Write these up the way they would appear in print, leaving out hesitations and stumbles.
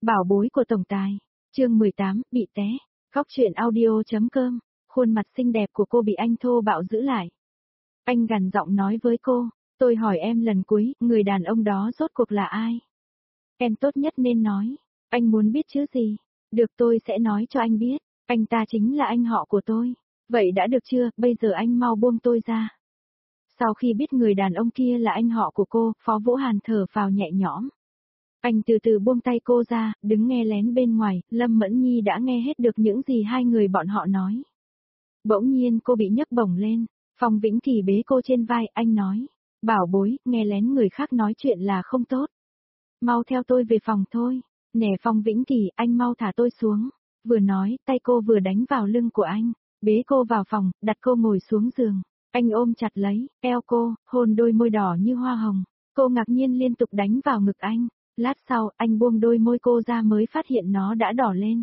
Bảo bối của tổng tài. Chương 18, bị té. Góc truyện audio.com. Khuôn mặt xinh đẹp của cô bị anh thô bạo giữ lại. Anh gằn giọng nói với cô, tôi hỏi em lần cuối, người đàn ông đó rốt cuộc là ai? Em tốt nhất nên nói. Anh muốn biết chứ gì? Được, tôi sẽ nói cho anh biết. Anh ta chính là anh họ của tôi. Vậy đã được chưa, bây giờ anh mau buông tôi ra. Sau khi biết người đàn ông kia là anh họ của cô, Phó Vũ Hàn thở phào nhẹ nhõm. Anh từ từ buông tay cô ra, đứng nghe lén bên ngoài, Lâm Mẫn Nhi đã nghe hết được những gì hai người bọn họ nói. Bỗng nhiên cô bị nhấc bổng lên, Phong Vĩnh Kỳ bế cô trên vai, anh nói, bảo bối, nghe lén người khác nói chuyện là không tốt. Mau theo tôi về phòng thôi, nè Phong Vĩnh Kỳ, anh mau thả tôi xuống. Vừa nói, tay cô vừa đánh vào lưng của anh, bế cô vào phòng, đặt cô ngồi xuống giường. Anh ôm chặt lấy, eo cô, hôn đôi môi đỏ như hoa hồng. Cô ngạc nhiên liên tục đánh vào ngực anh. Lát sau, anh buông đôi môi cô ra mới phát hiện nó đã đỏ lên.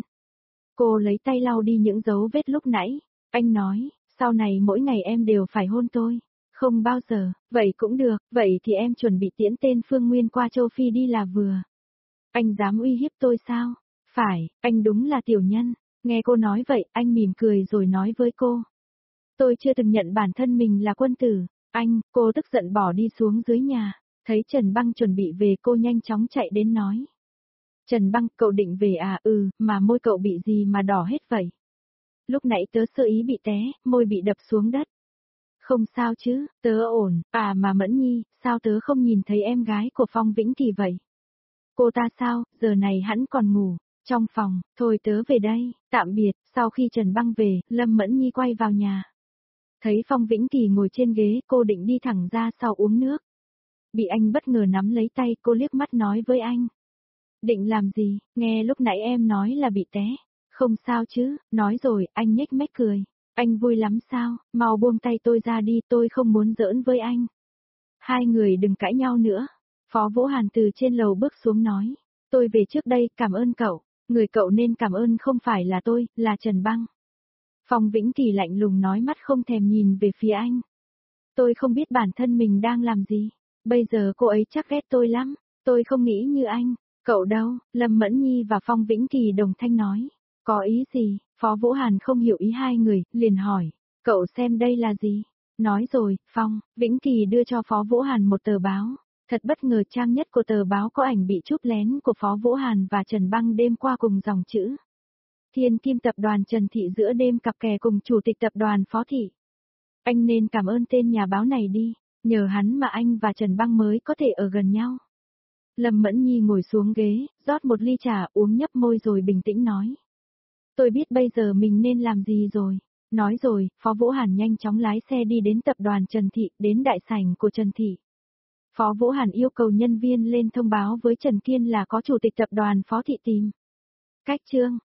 Cô lấy tay lau đi những dấu vết lúc nãy. Anh nói, sau này mỗi ngày em đều phải hôn tôi. Không bao giờ, vậy cũng được, vậy thì em chuẩn bị tiễn tên Phương Nguyên qua châu Phi đi là vừa. Anh dám uy hiếp tôi sao? Phải, anh đúng là tiểu nhân. Nghe cô nói vậy, anh mỉm cười rồi nói với cô. Tôi chưa từng nhận bản thân mình là quân tử. Anh, cô tức giận bỏ đi xuống dưới nhà. Thấy Trần Băng chuẩn bị về cô nhanh chóng chạy đến nói. Trần Băng, cậu định về à? Mà môi cậu bị gì mà đỏ hết vậy? Lúc nãy tớ sơ ý bị té, môi bị đập xuống đất. Không sao chứ, tớ ổn, mà Mẫn Nhi, sao tớ không nhìn thấy em gái của Phong Vĩnh Kỳ vậy? Cô ta sao, giờ này hẳn còn ngủ, trong phòng, thôi tớ về đây, tạm biệt. Sau khi Trần Băng về, Lâm Mẫn Nhi quay vào nhà. Thấy Phong Vĩnh Kỳ ngồi trên ghế, cô định đi thẳng ra sau uống nước. Bị anh bất ngờ nắm lấy tay, cô liếc mắt nói với anh. Định làm gì, nghe lúc nãy em nói là bị té. Không sao chứ, nói rồi, anh nhếch mép cười. Anh vui lắm sao, mau buông tay tôi ra đi, tôi không muốn giỡn với anh. Hai người đừng cãi nhau nữa. Phó Vũ Hàn từ trên lầu bước xuống nói. Tôi về trước đây, cảm ơn cậu. Người cậu nên cảm ơn không phải là tôi, là Trần Băng. Phong Vĩnh Kỳ lạnh lùng nói, mắt không thèm nhìn về phía anh. Tôi không biết bản thân mình đang làm gì. Bây giờ cô ấy chắc ghét tôi lắm. Tôi không nghĩ như anh. Cậu đâu? Lâm Mẫn Nhi và Phong Vĩnh Kỳ đồng thanh nói. Có ý gì? Phó Vũ Hàn không hiểu ý hai người, liền hỏi. Cậu xem đây là gì? Nói rồi, Phong Vĩnh Kỳ đưa cho Phó Vũ Hàn một tờ báo. Thật bất ngờ, trang nhất của tờ báo có ảnh bị chụp lén của Phó Vũ Hàn và Trần Băng đêm qua cùng dòng chữ. Thiên Kim tập đoàn Trần Thị giữa đêm cặp kè cùng chủ tịch tập đoàn Phó Thị. Anh nên cảm ơn tên nhà báo này đi, nhờ hắn mà anh và Trần Băng mới có thể ở gần nhau. Lâm Mẫn Nhi ngồi xuống ghế, rót một ly trà, uống nhấp môi rồi bình tĩnh nói. Tôi biết bây giờ mình nên làm gì rồi. Nói rồi, Phó Vũ Hàn nhanh chóng lái xe đi đến tập đoàn Trần Thị, đến đại sảnh của Trần Thị. Phó Vũ Hàn yêu cầu nhân viên lên thông báo với Trần Kiên là có chủ tịch tập đoàn Phó Thị tìm. Cách chương.